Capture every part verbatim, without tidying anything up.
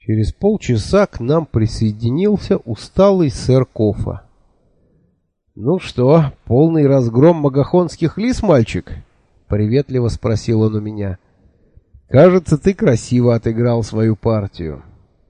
Через полчаса к нам присоединился усталый сэр Кофа. «Ну что, полный разгром магахонских лис, мальчик?» — приветливо спросил он у меня. «Кажется, ты красиво отыграл свою партию».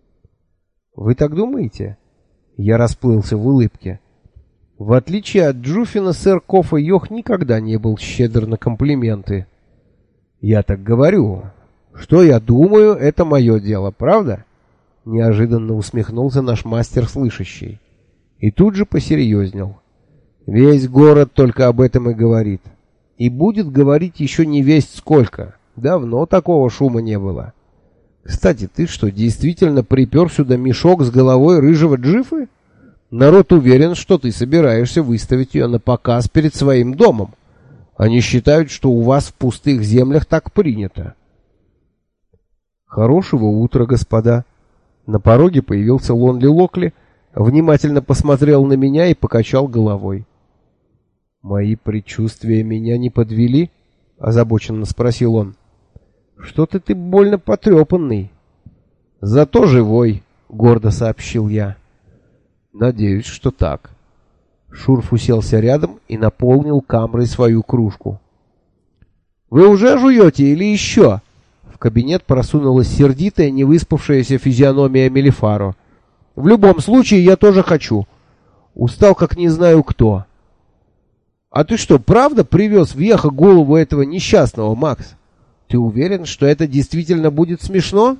«Вы так думаете?» Я расплылся в улыбке. В отличие от Джуфина, сэр Кофа Йох никогда не был щедр на комплименты. «Я так говорю. Что я думаю, это мое дело, правда?» Неожиданно усмехнулся наш мастер слышащий. И тут же посерьезнел. «Весь город только об этом и говорит. И будет говорить еще не весть сколько. Давно такого шума не было. Кстати, ты что, действительно припер сюда мешок с головой рыжего Джифы? Народ уверен, что ты собираешься выставить ее на показ перед своим домом. Они считают, что у вас в пустых землях так принято». «Хорошего утра, господа». На пороге появился Лонли Локли, внимательно посмотрел на меня и покачал головой. «Мои предчувствия меня не подвели?» — озабоченно спросил он. «Что-то ты больно потрепанный». «Зато живой», — гордо сообщил я. «Надеюсь, что так». Шурф уселся рядом и наполнил камрой свою кружку. «Вы уже жуете или еще?» В кабинет просунулась сердитая, невыспавшаяся физиономия Мелифаро. «В любом случае, я тоже хочу. Устал, как не знаю кто». «А ты что, правда привез в Ехо голову этого несчастного, Макс? Ты уверен, что это действительно будет смешно?»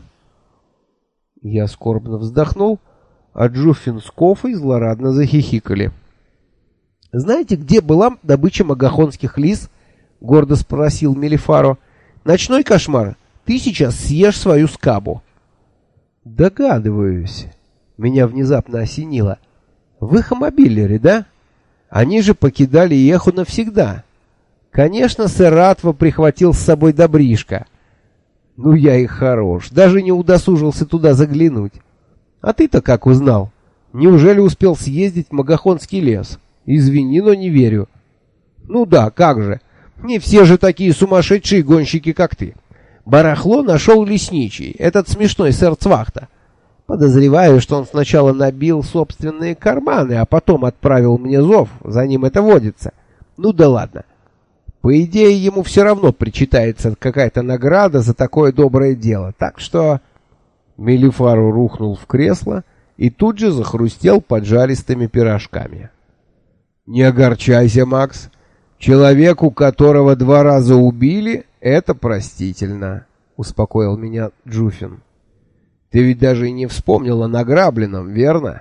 Я скорбно вздохнул, а Джуфин с Кофой злорадно захихикали. «Знаете, где была добыча магахонских лис?» — гордо спросил Мелифаро. «Ночной кошмар. Ты сейчас съешь свою скабу». «Догадываюсь». Меня внезапно осенило. «Вы хамобиллеры, да? Они же покидали Еху навсегда. Конечно, сэр Ратва прихватил с собой добришко. Ну, я и хорош. Даже не удосужился туда заглянуть. А ты-то как узнал? Неужели успел съездить в Магахонский лес? Извини, но не верю». «Ну да, как же. Не все же такие сумасшедшие гонщики, как ты. Барахло нашел лесничий, этот смешной сэр Цвахта. Подозреваю, что он сначала набил собственные карманы, а потом отправил мне зов, за ним это водится. Ну да ладно. По идее, ему все равно причитается какая-то награда за такое доброе дело, так что...» Мелифару рухнул в кресло и тут же захрустел поджаристыми пирожками. «Не огорчайся, Макс. Человеку, которого два раза убили, это простительно», — успокоил меня Джуфин. «Ты ведь даже и не вспомнил о награбленном, верно?»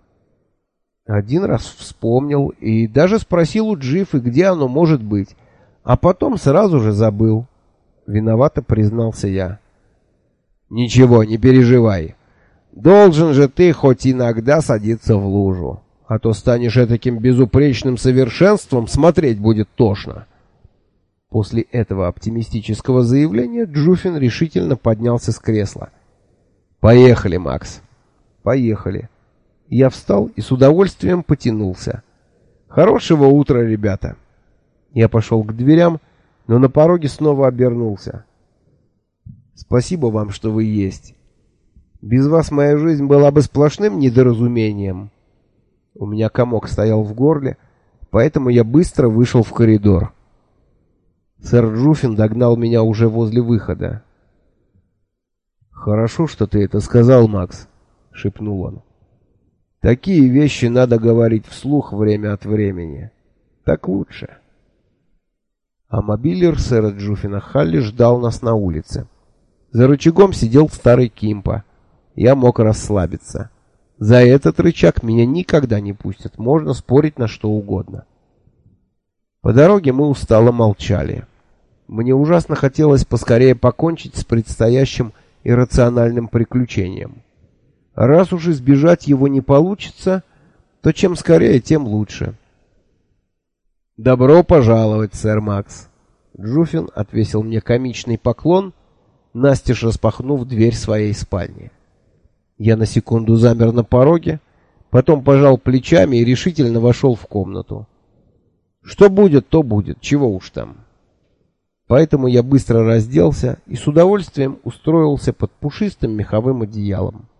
Один раз вспомнил и даже спросил у Джифы, где оно может быть, а потом сразу же забыл. Виновато признался я. «Ничего, не переживай. Должен же ты хоть иногда садиться в лужу, а то станешь этаким безупречным совершенством, смотреть будет тошно». После этого оптимистического заявления Джуфин решительно поднялся с кресла. «Поехали, Макс». «Поехали». Я встал и с удовольствием потянулся. «Хорошего утра, ребята». Я пошел к дверям, но на пороге снова обернулся. «Спасибо вам, что вы есть. Без вас моя жизнь была бы сплошным недоразумением». У меня комок стоял в горле, поэтому я быстро вышел в коридор. Сэр Джуфин догнал меня уже возле выхода. «Хорошо, что ты это сказал, Макс», — шепнул он. «Такие вещи надо говорить вслух время от времени. Так лучше». А мобилер сэра Джуфина Халли ждал нас на улице. За рычагом сидел старый Кимпа. Я мог расслабиться. За этот рычаг меня никогда не пустят, можно спорить на что угодно. По дороге мы устало молчали. Мне ужасно хотелось поскорее покончить с предстоящим иррациональным приключением. Раз уж избежать его не получится, то чем скорее, тем лучше. «Добро пожаловать, сэр Макс!» Джуфин отвесил мне комичный поклон, настежь распахнув дверь своей спальни. Я на секунду замер на пороге, потом пожал плечами и решительно вошел в комнату. Что будет, то будет, чего уж там. Поэтому я быстро разделся и с удовольствием устроился под пушистым меховым одеялом.